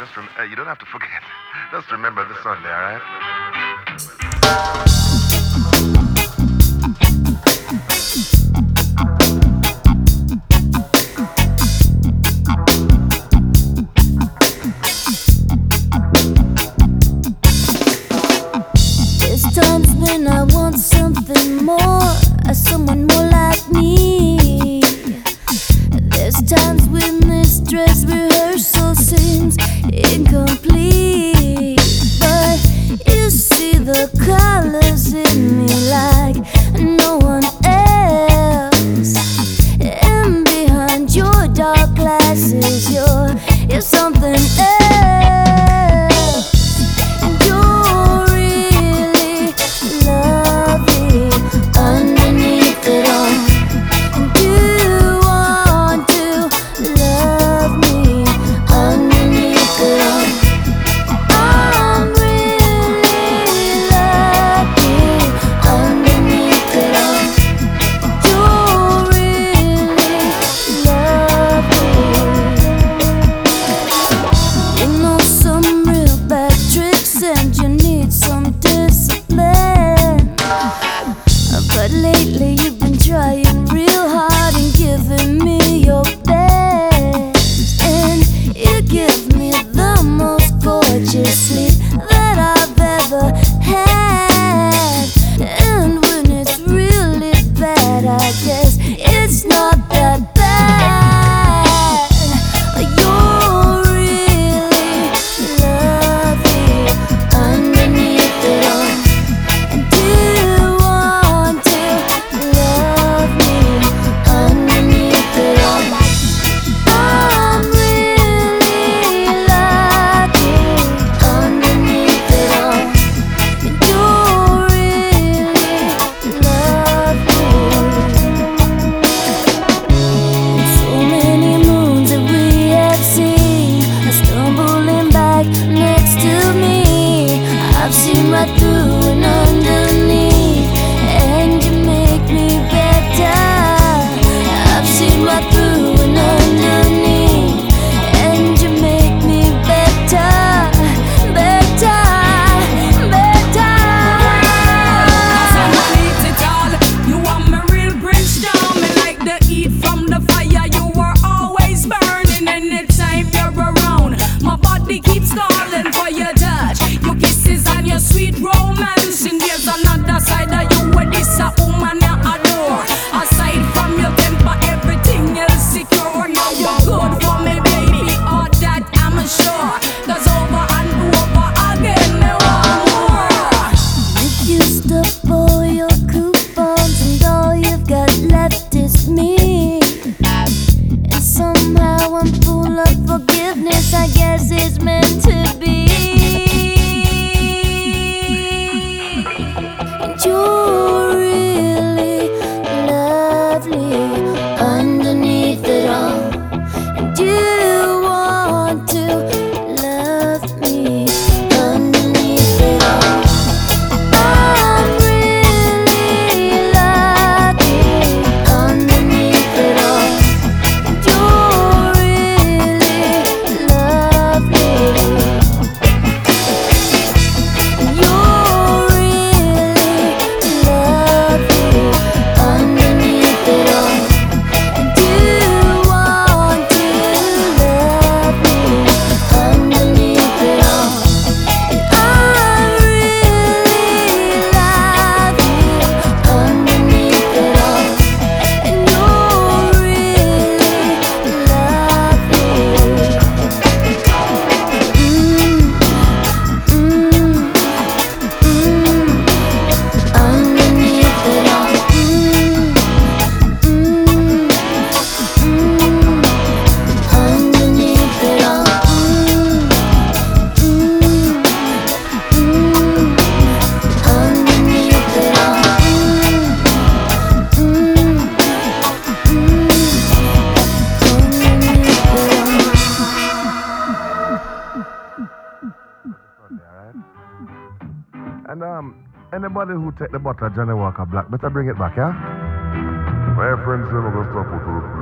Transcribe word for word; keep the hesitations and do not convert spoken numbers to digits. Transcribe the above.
Just rem- uh, you don't have to forget. Just remember this Sunday, all right? There's times when I want something more, someone more like me. There's times when this dress rehearsal seems incomplete, but you see the colors in me like no one else. And behind your dark glasses, you're, you're something else. And you're really lovely underneath it all. And you want to love me underneath it all. I'm really lucky underneath it all. You're really lovely. You know some real bad tricks and you need some discipline. But lately you've been trying real hard and giving me your best. And you give me the most gorgeous sleep that I've ever had. And when it's really bad, I guess it's not that bad. You're really lovely underneath it all. And you want to love me underneath it all. I'm really lucky underneath it all. And you're really lovely. So many moons that we have seen are stumbling back next to me. I've seen right through and underneath, and you make me better. I've seen right through and underneath, and you make me better, better, better. Underneath it all, you are my real Bridgestone. Me like the heat from the fire. You were always burning anytime you're around. My body keeps calling for your touch, your kisses and your sweet romance. And there's another side of you where this a woman you adore. Aside from your temper, everything else secure. Now you're good for me, baby. All that I'm sure. 'Cause over and over again, me want more. You used up all your coupons and all you've got left is me. And somehow I'm full of forgiveness, I guess it's meant to be. And you're really lovely underneath it all. And you want to love me underneath it all. I'm really lucky underneath it all. And you're really lovely. And you're really lovely underneath it all. And you want to love me underneath it all. And I'm really lucky underneath it all. And you're really lovely. Mm, mm, mm, underneath it all. Mm, mm, mm, underneath it all. Mm, mm, mm, underneath it all. Mm, mm, mm, underneath it all. Sunday, all right? And um, anybody who take the bottle of Johnny Walker Black, better bring it back, yeah? My friends, never gonna stop with